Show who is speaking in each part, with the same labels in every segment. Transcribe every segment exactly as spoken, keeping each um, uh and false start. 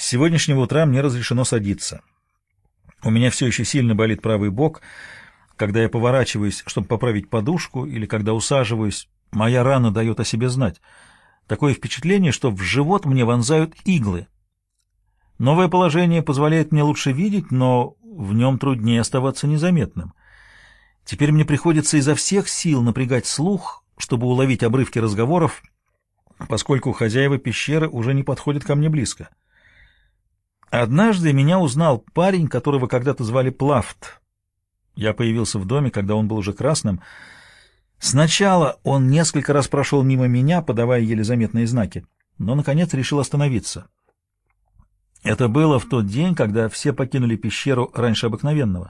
Speaker 1: сегодняшнего утра мне разрешено садиться. У меня все еще сильно болит правый бок. Когда я поворачиваюсь, чтобы поправить подушку, или когда усаживаюсь, моя рана дает о себе знать. Такое впечатление, что в живот мне вонзают иглы. Новое положение позволяет мне лучше видеть, но в нем труднее оставаться незаметным. Теперь мне приходится изо всех сил напрягать слух, чтобы уловить обрывки разговоров, поскольку хозяева пещеры уже не подходят ко мне близко. Однажды меня узнал парень, которого когда-то звали Плафт. Я появился в доме, когда он был уже красным. Сначала он несколько раз прошел мимо меня, подавая еле заметные знаки, но, наконец, решил остановиться. Это было в тот день, когда все покинули пещеру раньше обыкновенного.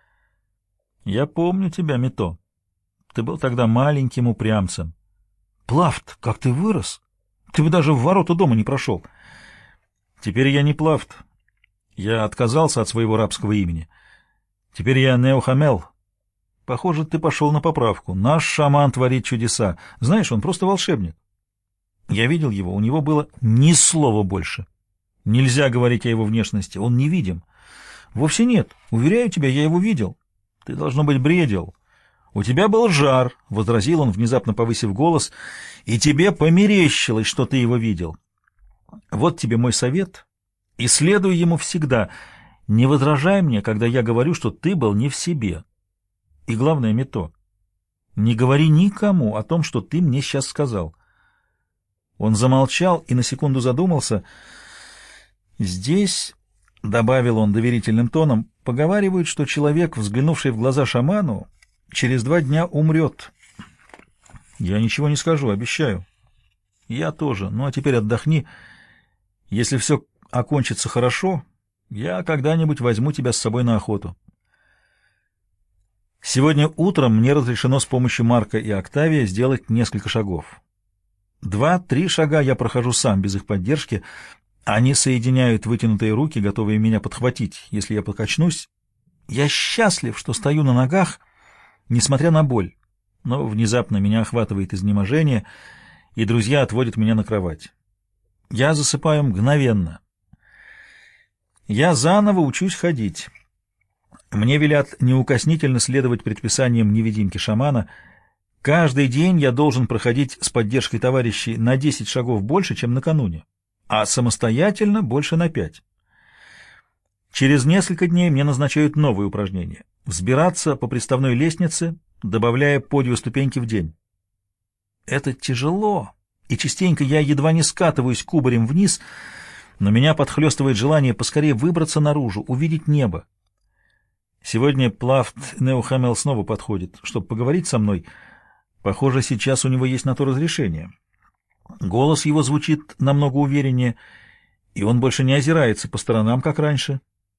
Speaker 1: «Я помню тебя, Мито. Ты был тогда маленьким упрямцем. Плафт, как ты вырос! Ты бы даже в ворота дома не прошел. Теперь я не Плафт. Я отказался от своего рабского имени. Теперь я Неохамел. Похоже, ты пошел на поправку. Наш шаман творит чудеса. Знаешь, он просто волшебник. Я видел его, у него было ни слова больше. Нельзя говорить о его внешности, он невидим. Вовсе нет, уверяю тебя, я его видел. Ты, должно быть, бредил. У тебя был жар, — возразил он, внезапно повысив голос, — и тебе померещилось, что ты его видел. Вот тебе мой совет, и следуй ему всегда. Не возражай мне, когда я говорю, что ты был не в себе. И главное, Мито, не говори никому о том, что ты мне сейчас сказал. Он замолчал и на секунду задумался. Здесь, — добавил он доверительным тоном, — поговаривают, что человек, взглянувший в глаза шаману, через два дня умрет. Я ничего не скажу, обещаю. Я тоже. Ну, а теперь отдохни. Если все окончится хорошо, я когда-нибудь возьму тебя с собой на охоту. Сегодня утром мне разрешено с помощью Марка и Октавия сделать несколько шагов. Два-три шага я прохожу сам, без их поддержки. Они соединяют вытянутые руки, готовые меня подхватить, если я покачнусь. Я счастлив, что стою на ногах, несмотря на боль. Но внезапно меня охватывает изнеможение, и друзья отводят меня на кровать. Я засыпаю мгновенно. Я заново учусь ходить. Мне велят неукоснительно следовать предписаниям невидимки шамана. Каждый день я должен проходить с поддержкой товарищей на десять шагов больше, чем накануне, а самостоятельно больше на пять. Через несколько дней мне назначают новые упражнения. Взбираться по приставной лестнице, добавляя по две ступеньки в день. Это тяжело, и частенько я едва не скатываюсь кубарем вниз, но меня подхлестывает желание поскорее выбраться наружу, увидеть небо. Сегодня Плафт Неохамел снова подходит, чтобы поговорить со мной. Похоже, сейчас у него есть на то разрешение. Голос его звучит намного увереннее, и он больше не озирается по сторонам, как раньше.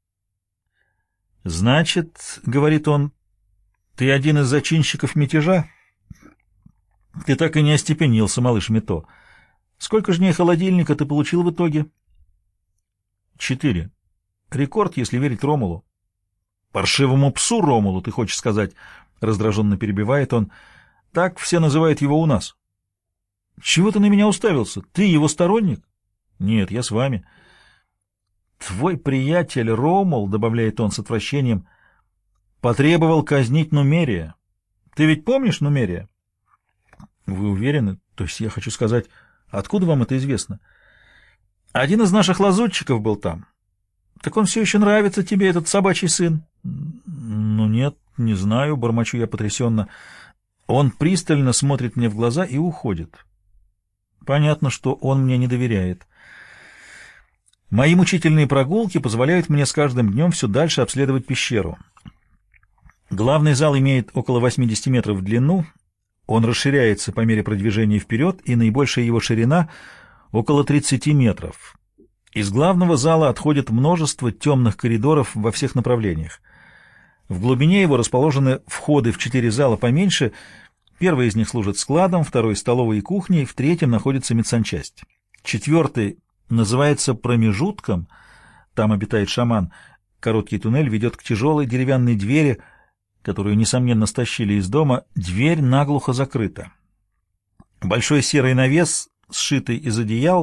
Speaker 1: «Значит, — говорит он, — ты один из зачинщиков мятежа? Ты так и не остепенился, малыш Мито. Сколько же дней холодильника ты получил в итоге?» «Четыре. Рекорд, если верить Ромулу». «Паршивому псу Ромулу, ты хочешь сказать?» — раздраженно перебивает он. «Так все называют его у нас». «Чего ты на меня уставился? Ты его сторонник?» «Нет, я с вами». «Твой приятель Ромул, — добавляет он с отвращением, — потребовал казнить Нумерия. Ты ведь помнишь Нумерия?» «Вы уверены? То есть я хочу сказать, откуда вам это известно?» «Один из наших лазутчиков был там. Так он все еще нравится тебе, этот собачий сын?» «Ну нет, не знаю, — бормочу я потрясенно». Он пристально смотрит мне в глаза и уходит. Понятно, что он мне не доверяет. Мои мучительные прогулки позволяют мне с каждым днем все дальше обследовать пещеру. Главный зал имеет около восьмидесяти метров в длину, он расширяется по мере продвижения вперед, и наибольшая его ширина — около тридцати метров. Из главного зала отходит множество темных коридоров во всех направлениях. В глубине его расположены входы в четыре зала поменьше. Первый из них служит складом, второй — столовой и кухней, в третьем находится медсанчасть. Четвертый называется промежутком, там обитает шаман. Короткий туннель ведет к тяжелой деревянной двери, которую, несомненно, стащили из дома. Дверь наглухо закрыта. Большой серый навес, сшитый из одеял,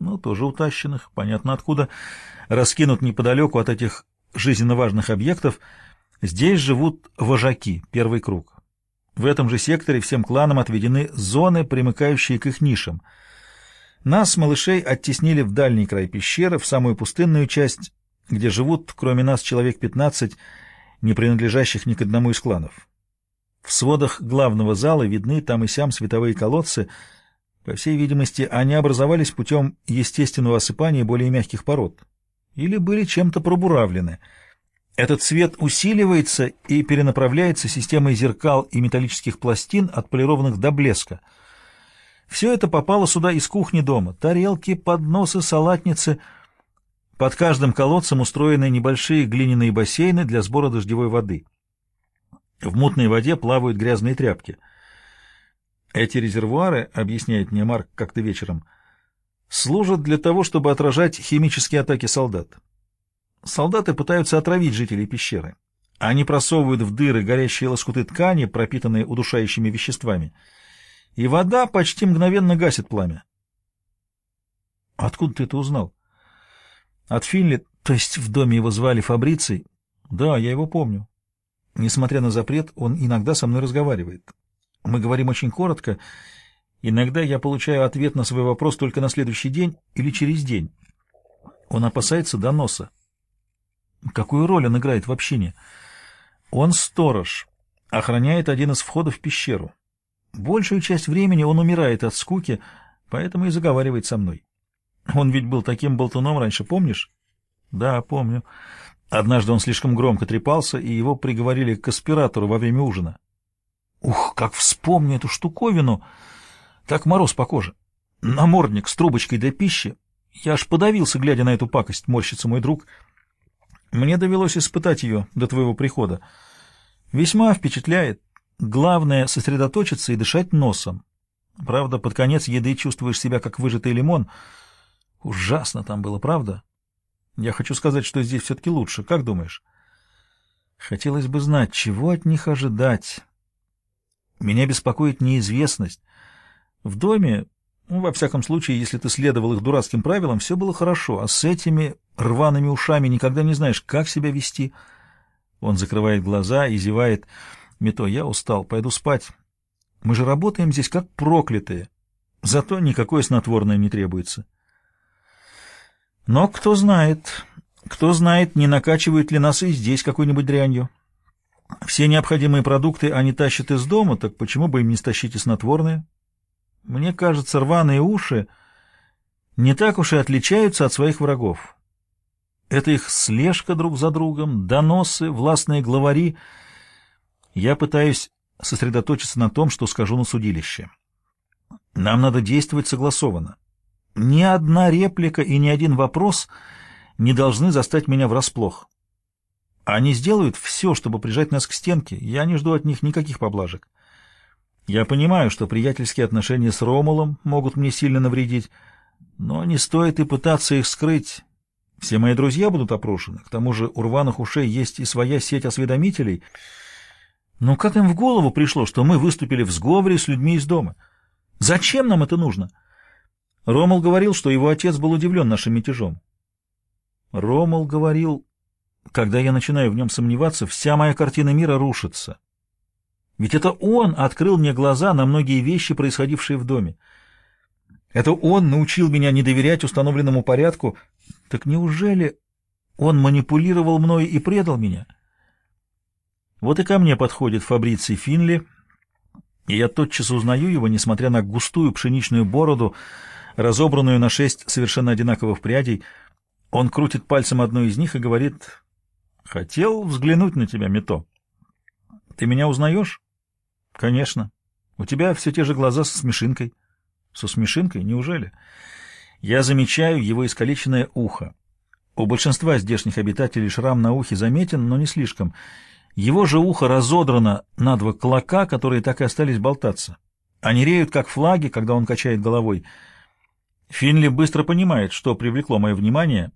Speaker 1: ну, тоже утащенных, понятно откуда, раскинут неподалеку от этих жизненно важных объектов. Здесь живут вожаки, первый круг. В этом же секторе всем кланам отведены зоны, примыкающие к их нишам. Нас, малышей, оттеснили в дальний край пещеры, в самую пустынную часть, где живут, кроме нас, человек пятнадцать, не принадлежащих ни к одному из кланов. В сводах главного зала видны там и сям световые колодцы. По всей видимости, они образовались путем естественного осыпания более мягких пород или были чем-то пробуравлены. Этот свет усиливается и перенаправляется системой зеркал и металлических пластин, отполированных до блеска. Все это попало сюда из кухни дома. Тарелки, подносы, салатницы. Под каждым колодцем устроены небольшие глиняные бассейны для сбора дождевой воды. В мутной воде плавают грязные тряпки. Эти резервуары, объясняет мне Марк как-то вечером, служат для того, чтобы отражать химические атаки солдат. Солдаты пытаются отравить жителей пещеры. Они просовывают в дыры горящие лоскуты ткани, пропитанные удушающими веществами. И вода почти мгновенно гасит пламя. Откуда ты это узнал? От Финли, то есть в доме его звали Фабриций. Да, я его помню. Несмотря на запрет, он иногда со мной разговаривает. Мы говорим очень коротко. Иногда я получаю ответ на свой вопрос только на следующий день или через день. Он опасается доноса. Какую роль он играет в общине? Он сторож, охраняет один из входов в пещеру. Большую часть времени он умирает от скуки, поэтому и заговаривает со мной. Он ведь был таким болтуном раньше, помнишь? Да, помню. Однажды он слишком громко трепался, и его приговорили к аспиратору во время ужина. Ух, как вспомню эту штуковину! Так мороз по коже. Намордник с трубочкой для пищи. Я аж подавился, глядя на эту пакость, морщится мой друг. Мне довелось испытать ее до твоего прихода. Весьма впечатляет. Главное — сосредоточиться и дышать носом. Правда, под конец еды чувствуешь себя как выжатый лимон. Ужасно там было, правда? Я хочу сказать, что здесь все-таки лучше. Как думаешь? Хотелось бы знать, чего от них ожидать. Меня беспокоит неизвестность. В доме, ну, во всяком случае, если ты следовал их дурацким правилам, все было хорошо, а с этими рваными ушами никогда не знаешь, как себя вести. Он закрывает глаза и зевает. Мито, я устал, пойду спать. Мы же работаем здесь как проклятые. Зато никакое снотворное не требуется. Но кто знает, кто знает, не накачивают ли нас и здесь какой-нибудь дрянью. Все необходимые продукты они тащат из дома, так почему бы им не стащить и снотворное? Мне кажется, рваные уши не так уж и отличаются от своих врагов. Это их слежка друг за другом, доносы, властные главари. Я пытаюсь сосредоточиться на том, что скажу на судилище. Нам надо действовать согласованно. Ни одна реплика и ни один вопрос не должны застать меня врасплох. Они сделают все, чтобы прижать нас к стенке. Я не жду от них никаких поблажек. Я понимаю, что приятельские отношения с Ромулом могут мне сильно навредить, но не стоит и пытаться их скрыть. Все мои друзья будут опрошены. К тому же у рваных ушей есть и своя сеть осведомителей. Но как им в голову пришло, что мы выступили в сговоре с людьми из дома? Зачем нам это нужно? Ромул говорил, что его отец был удивлен нашим мятежом. Ромул говорил... Когда я начинаю в нем сомневаться, вся моя картина мира рушится. Ведь это он открыл мне глаза на многие вещи, происходившие в доме. Это он научил меня не доверять установленному порядку. Так неужели он манипулировал мной и предал меня? Вот и ко мне подходит Фабриций Финли, и я тотчас узнаю его, несмотря на густую пшеничную бороду, разобранную на шесть совершенно одинаковых прядей. Он крутит пальцем одну из них и говорит: «Хотел взглянуть на тебя, Мито. Ты меня узнаешь?» «Конечно. У тебя все те же глаза со смешинкой». «Со смешинкой? Неужели?» Я замечаю его искалеченное ухо. У большинства здешних обитателей шрам на ухе заметен, но не слишком. Его же ухо разодрано на два клока, которые так и остались болтаться. Они реют, как флаги, когда он качает головой. Финли быстро понимает, что привлекло мое внимание.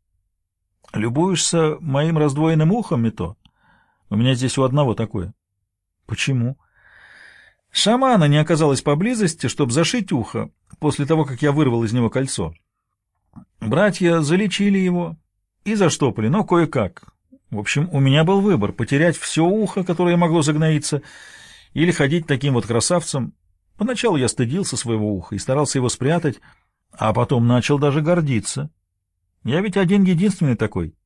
Speaker 1: «Любуешься моим раздвоенным ухом, Мито? У меня здесь у одного такое». «Почему?» «Шамана не оказалось поблизости, чтобы зашить ухо, после того, как я вырвал из него кольцо. Братья залечили его и заштопали, но кое-как. В общем, у меня был выбор — потерять все ухо, которое могло загноиться, или ходить таким вот красавцем. Поначалу я стыдился своего уха и старался его спрятать, а потом начал даже гордиться. Я ведь один-единственный такой.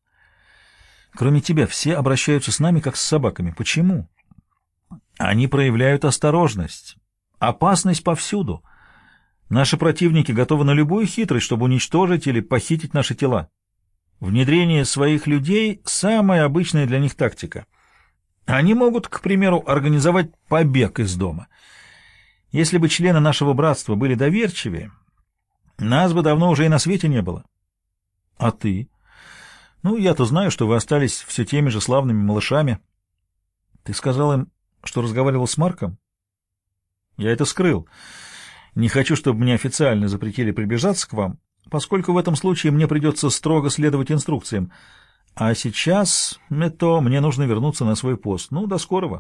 Speaker 1: Кроме тебя, все обращаются с нами, как с собаками. Почему? Они проявляют осторожность. Опасность повсюду. Наши противники готовы на любую хитрость, чтобы уничтожить или похитить наши тела. Внедрение своих людей — самая обычная для них тактика. Они могут, к примеру, организовать побег из дома. Если бы члены нашего братства были доверчивее, нас бы давно уже и на свете не было. А ты? Ну, я-то знаю, что вы остались все теми же славными малышами. Ты сказал им, что разговаривал с Марком? Я это скрыл. Не хочу, чтобы мне официально запретили приближаться к вам, поскольку в этом случае мне придется строго следовать инструкциям. А сейчас, это, мне нужно вернуться на свой пост. Ну, до скорого.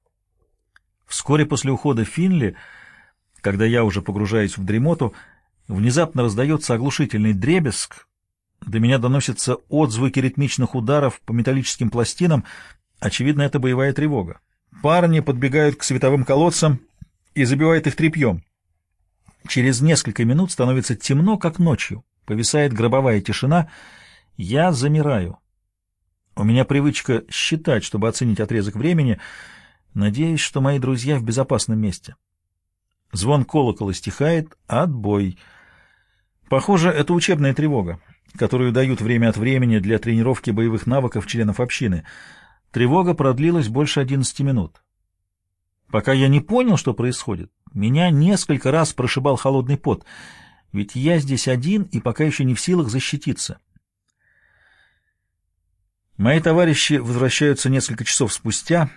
Speaker 1: Вскоре после ухода Финли, когда я уже погружаюсь в дремоту, внезапно раздается оглушительный дребезг. До меня доносятся отзвуки ритмичных ударов по металлическим пластинам. Очевидно, это боевая тревога. Парни подбегают к световым колодцам и забивают их тряпьем. Через несколько минут становится темно, как ночью. Повисает гробовая тишина. Я замираю. У меня привычка считать, чтобы оценить отрезок времени. Надеюсь, что мои друзья в безопасном месте. Звон колокола стихает. Отбой. Похоже, это учебная тревога, которую дают время от времени для тренировки боевых навыков членов общины. Тревога продлилась больше одиннадцати минут. Пока я не понял, что происходит, меня несколько раз прошибал холодный пот, ведь я здесь один и пока еще не в силах защититься. Мои товарищи возвращаются несколько часов спустя.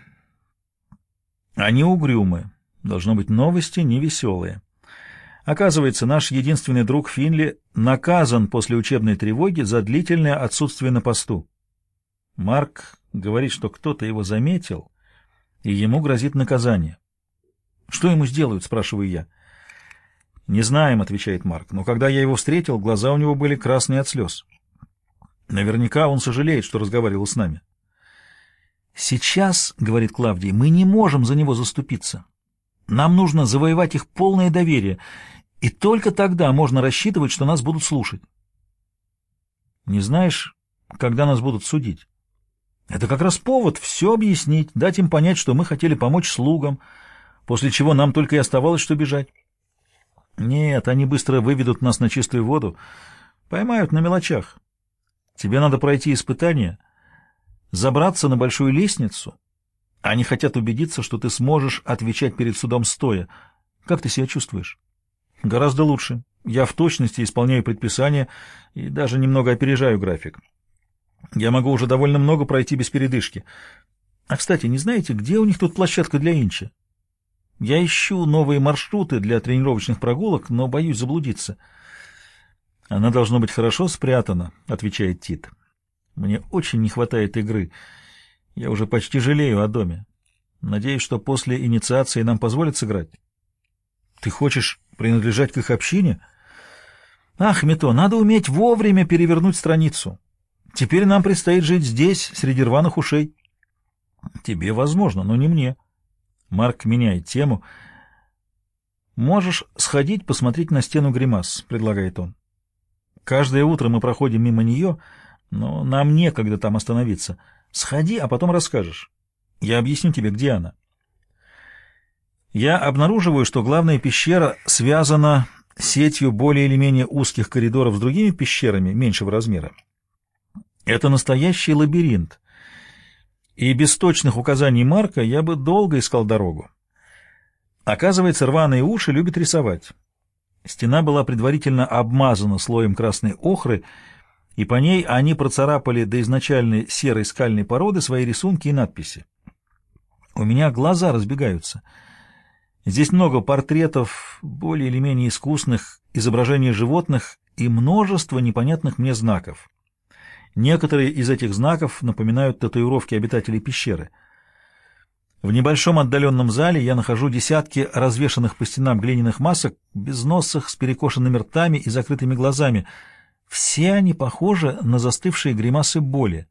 Speaker 1: Они угрюмы. Должно быть, новости невеселые. Оказывается, наш единственный друг Финли наказан после учебной тревоги за длительное отсутствие на посту. Марк говорит, что кто-то его заметил, и ему грозит наказание. «Что ему сделают?» — спрашиваю я. «Не знаем», — отвечает Марк, — «но когда я его встретил, глаза у него были красные от слез. Наверняка он сожалеет, что разговаривал с нами». «Сейчас, — говорит Клавдий, — мы не можем за него заступиться. Нам нужно завоевать их полное доверие, и только тогда можно рассчитывать, что нас будут слушать». «Не знаешь, когда нас будут судить?» «Это как раз повод все объяснить, дать им понять, что мы хотели помочь слугам, после чего нам только и оставалось, что бежать». «Нет, они быстро выведут нас на чистую воду, поймают на мелочах. Тебе надо пройти испытание, забраться на большую лестницу. Они хотят убедиться, что ты сможешь отвечать перед судом стоя. Как ты себя чувствуешь?» «Гораздо лучше. Я в точности исполняю предписания и даже немного опережаю график. Я могу уже довольно много пройти без передышки. А, кстати, не знаете, где у них тут площадка для инчи? Я ищу новые маршруты для тренировочных прогулок, но боюсь заблудиться». «Она должна быть хорошо спрятана», — отвечает Тит. «Мне очень не хватает игры. Я уже почти жалею о доме. Надеюсь, что после инициации нам позволят сыграть». «Ты хочешь принадлежать к их общине?» «Ах, Мито, надо уметь вовремя перевернуть страницу. Теперь нам предстоит жить здесь, среди рваных ушей». «Тебе возможно, но не мне». Марк меняет тему. «Можешь сходить посмотреть на стену гримас», — предлагает он. «Каждое утро мы проходим мимо нее, но нам некогда там остановиться. Сходи, а потом расскажешь. Я объясню тебе, где она». Я обнаруживаю, что главная пещера связана сетью более или менее узких коридоров с другими пещерами меньшего размера. Это настоящий лабиринт, и без точных указаний Марка я бы долго искал дорогу. Оказывается, рваные уши любят рисовать. Стена была предварительно обмазана слоем красной охры, и по ней они процарапали до изначальной серой скальной породы свои рисунки и надписи. У меня глаза разбегаются. Здесь много портретов, более или менее искусных, изображений животных и множество непонятных мне знаков. Некоторые из этих знаков напоминают татуировки обитателей пещеры. В небольшом отдаленном зале я нахожу десятки развешанных по стенам глиняных масок, безносых, с перекошенными ртами и закрытыми глазами. Все они похожи на застывшие гримасы боли.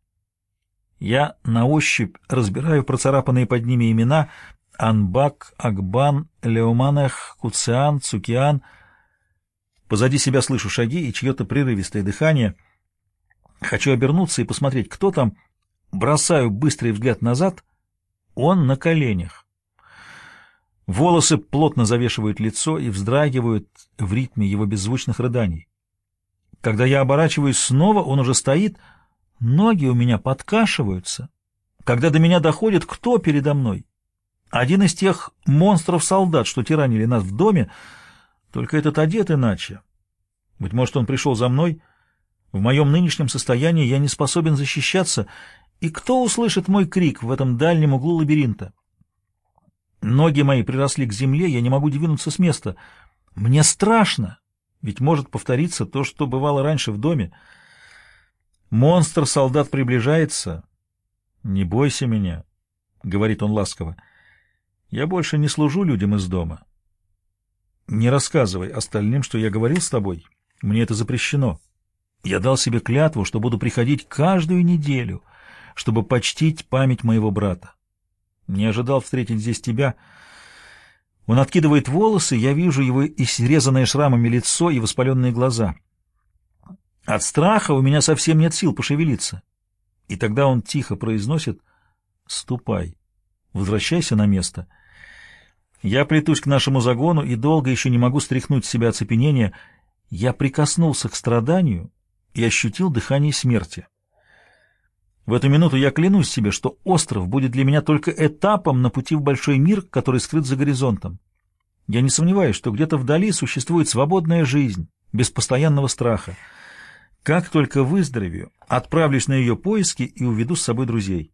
Speaker 1: Я на ощупь разбираю процарапанные под ними имена: Анбак, Акбан, Леоманех, Куциан, Цукиан. Позади себя слышу шаги и чье-то прерывистое дыхание. Хочу обернуться и посмотреть, кто там. Бросаю быстрый взгляд назад. Он на коленях. Волосы плотно завешивают лицо и вздрагивают в ритме его беззвучных рыданий. Когда я оборачиваюсь снова, он уже стоит. Ноги у меня подкашиваются. Когда до меня доходит, кто передо мной? Один из тех монстров-солдат, что тиранили нас в доме, только этот одет иначе. Быть может, он пришел за мной. В моем нынешнем состоянии я не способен защищаться. И кто услышит мой крик в этом дальнем углу лабиринта? Ноги мои приросли к земле, я не могу двинуться с места. Мне страшно, ведь может повториться то, что бывало раньше в доме. Монстр-солдат приближается. «Не бойся меня», — говорит он ласково. «Я больше не служу людям из дома. Не рассказывай остальным, что я говорил с тобой. Мне это запрещено. Я дал себе клятву, что буду приходить каждую неделю, чтобы почтить память моего брата. Не ожидал встретить здесь тебя». Он откидывает волосы, я вижу его изрезанное шрамами лицо и воспаленные глаза. От страха у меня совсем нет сил пошевелиться. И тогда он тихо произносит: «Ступай, возвращайся на место». Я плетусь к нашему загону и долго еще не могу стряхнуть с себя оцепенение. Я прикоснулся к страданию и ощутил дыхание смерти. В эту минуту я клянусь себе, что остров будет для меня только этапом на пути в большой мир, который скрыт за горизонтом. Я не сомневаюсь, что где-то вдали существует свободная жизнь, без постоянного страха. Как только выздоровею, отправлюсь на ее поиски и уведу с собой друзей.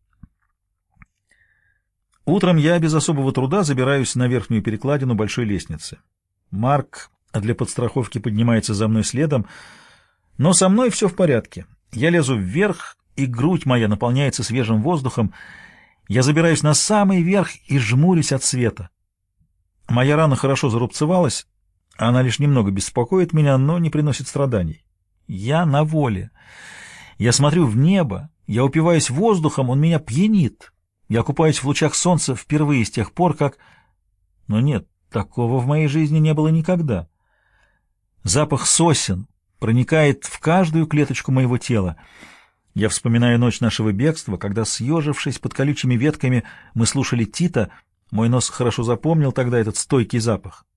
Speaker 1: Утром я без особого труда забираюсь на верхнюю перекладину большой лестницы. Марк для подстраховки поднимается за мной следом, но со мной все в порядке. Я лезу вверх, и грудь моя наполняется свежим воздухом. Я забираюсь на самый верх и жмурюсь от света. Моя рана хорошо зарубцевалась, она лишь немного беспокоит меня, но не приносит страданий. Я на воле. Я смотрю в небо, я упиваюсь воздухом, он меня пьянит. Я купаюсь в лучах солнца впервые с тех пор, как... Но нет, такого в моей жизни не было никогда. Запах сосен проникает в каждую клеточку моего тела. Я вспоминаю ночь нашего бегства, когда, съежившись под колючими ветками, мы слушали Тита. Мой нос хорошо запомнил тогда этот стойкий запах.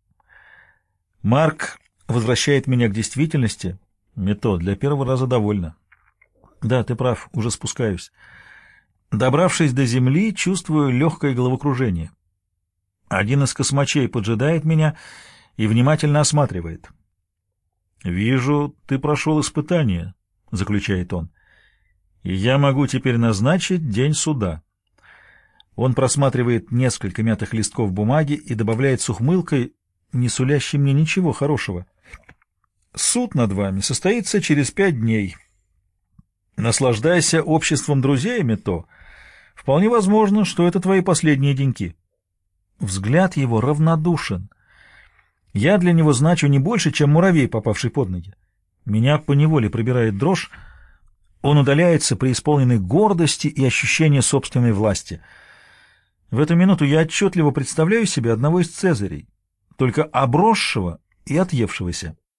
Speaker 1: Марк возвращает меня к действительности. Мето, для первого раза довольно. Да, ты прав, уже спускаюсь. Добравшись до земли, чувствую легкое головокружение. Один из космачей поджидает меня и внимательно осматривает. «Вижу, ты прошел испытание», — заключает он. «И я могу теперь назначить день суда». Он просматривает несколько мятых листков бумаги и добавляет с ухмылкой, не сулящей мне ничего хорошего: «Суд над вами состоится через пять дней. Наслаждайся обществом друзей, Мето. Вполне возможно, что это твои последние деньки». Взгляд его равнодушен. Я для него значу не больше, чем муравей, попавший под ноги. Меня поневоле пробирает дрожь. Он удаляется, преисполненный гордости и ощущения собственной власти. В эту минуту я отчетливо представляю себе одного из цезарей, только обросшего и отъевшегося.